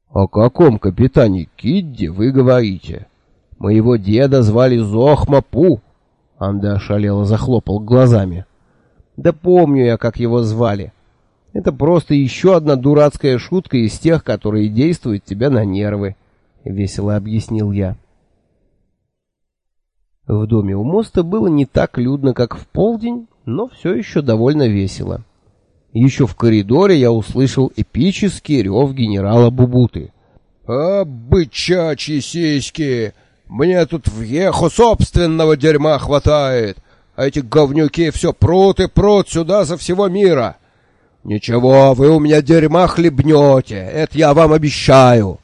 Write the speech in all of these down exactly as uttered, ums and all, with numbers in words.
«О каком капитане Кидде вы говорите? Моего деда звали Зохма-Пу!» Анда ошалело захлопал глазами. «Да помню я, как его звали. Это просто еще одна дурацкая шутка из тех, которые действуют тебе на нервы», — весело объяснил я. В доме у моста было не так людно, как в полдень, но все еще довольно весело. Еще в коридоре я услышал эпический рев генерала Бубуты. «А, бычачьи сиськи! Мне тут въеху собственного дерьма хватает, а эти говнюки все прут и прут сюда со всего мира. Ничего, вы у меня дерьма хлебнете, это я вам обещаю».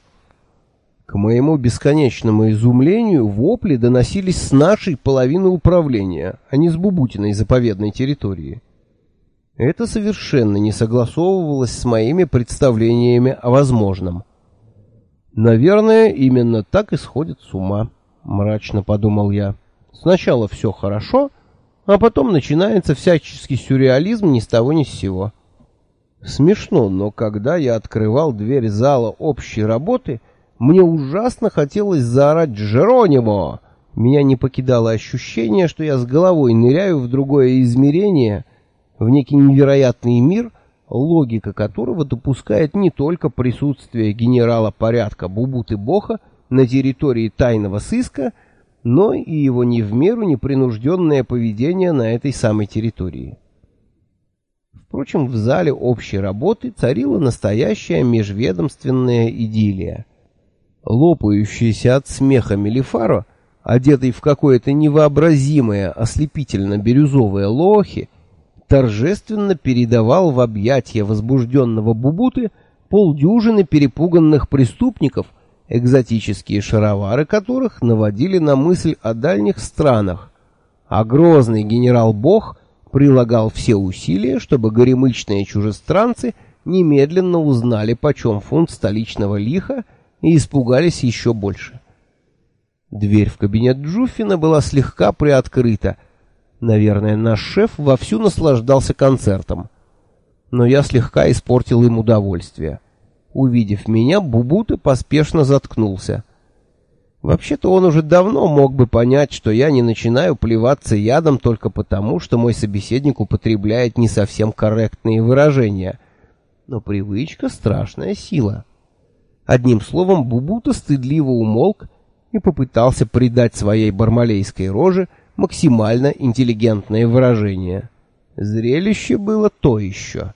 К моему бесконечному изумлению вопли доносились с нашей половины управления, а не с Бубутиной заповедной территории. Это совершенно не согласовывалось с моими представлениями о возможном. «Наверное, именно так и сходит с ума», — мрачно подумал я. «Сначала все хорошо, а потом начинается всяческий сюрреализм ни с того ни с сего». Смешно, но когда я открывал дверь зала общей работы, мне ужасно хотелось заорать «Джеронимо!». Меня не покидало ощущение, что я с головой ныряю в другое измерение, в некий невероятный мир, логика которого допускает не только присутствие генерала порядка Бубуты Боха на территории тайного сыска, но и его не в меру непринужденное поведение на этой самой территории. Впрочем, в зале общей работы царила настоящая межведомственная идиллия. Лопающийся от смеха Мелифаро, одетый в какое-то невообразимое ослепительно-бирюзовое лохи, торжественно передавал в объятия возбужденного Бубуты полдюжины перепуганных преступников, экзотические шаровары которых наводили на мысль о дальних странах, а грозный генерал Бог прилагал все усилия, чтобы горемычные чужестранцы немедленно узнали, почем фунт столичного лиха, и испугались еще больше. Дверь в кабинет Джуффина была слегка приоткрыта. Наверное, наш шеф вовсю наслаждался концертом. Но я слегка испортил им удовольствие. Увидев меня, Бубута поспешно заткнулся. Вообще-то он уже давно мог бы понять, что я не начинаю плеваться ядом только потому, что мой собеседник употребляет не совсем корректные выражения. Но привычка — страшная сила. Одним словом, Бубута стыдливо умолк и попытался придать своей бармалейской роже максимально интеллигентное выражение. Зрелище было то еще.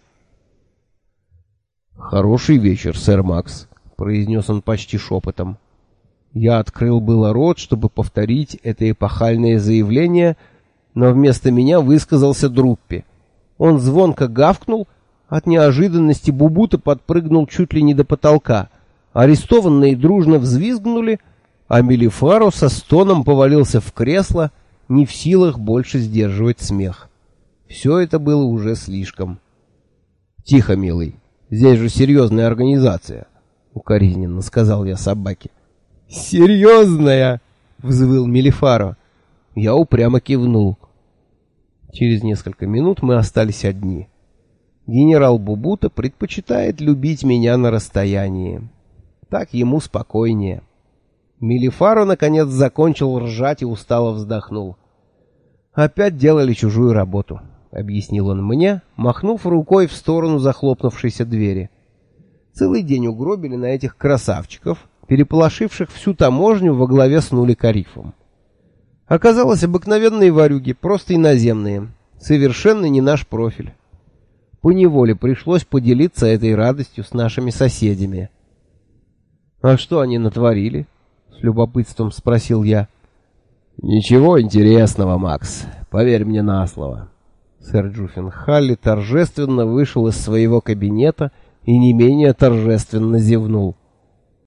«Хороший вечер, сэр Макс», — произнес он почти шепотом. Я открыл было рот, чтобы повторить это эпохальное заявление, но вместо меня высказался Друппи. Он звонко гавкнул, от неожиданности Бубута подпрыгнул чуть ли не до потолка. Арестованные дружно взвизгнули, а Мелифаро со стоном повалился в кресло, не в силах больше сдерживать смех. Все это было уже слишком. «Тихо, милый, здесь же серьезная организация», — укоризненно сказал я собаке. «Серьезная!» — взвыл Мелифаро. Я упрямо кивнул. Через несколько минут мы остались одни. Генерал Бубута предпочитает любить меня на расстоянии. Так ему спокойнее. Мелифаро наконец закончил ржать и устало вздохнул. «Опять делали чужую работу», — объяснил он мне, махнув рукой в сторону захлопнувшейся двери. «Целый день угробили на этих красавчиков, переполошивших всю таможню во главе с Нули-Карифом. Оказалось, обыкновенные ворюги, просто иноземные, совершенно не наш профиль. Поневоле пришлось поделиться этой радостью с нашими соседями». «А что они натворили?» — с любопытством спросил я. «Ничего интересного, Макс, поверь мне на слово». Сэр Джуффин Халли торжественно вышел из своего кабинета и не менее торжественно зевнул.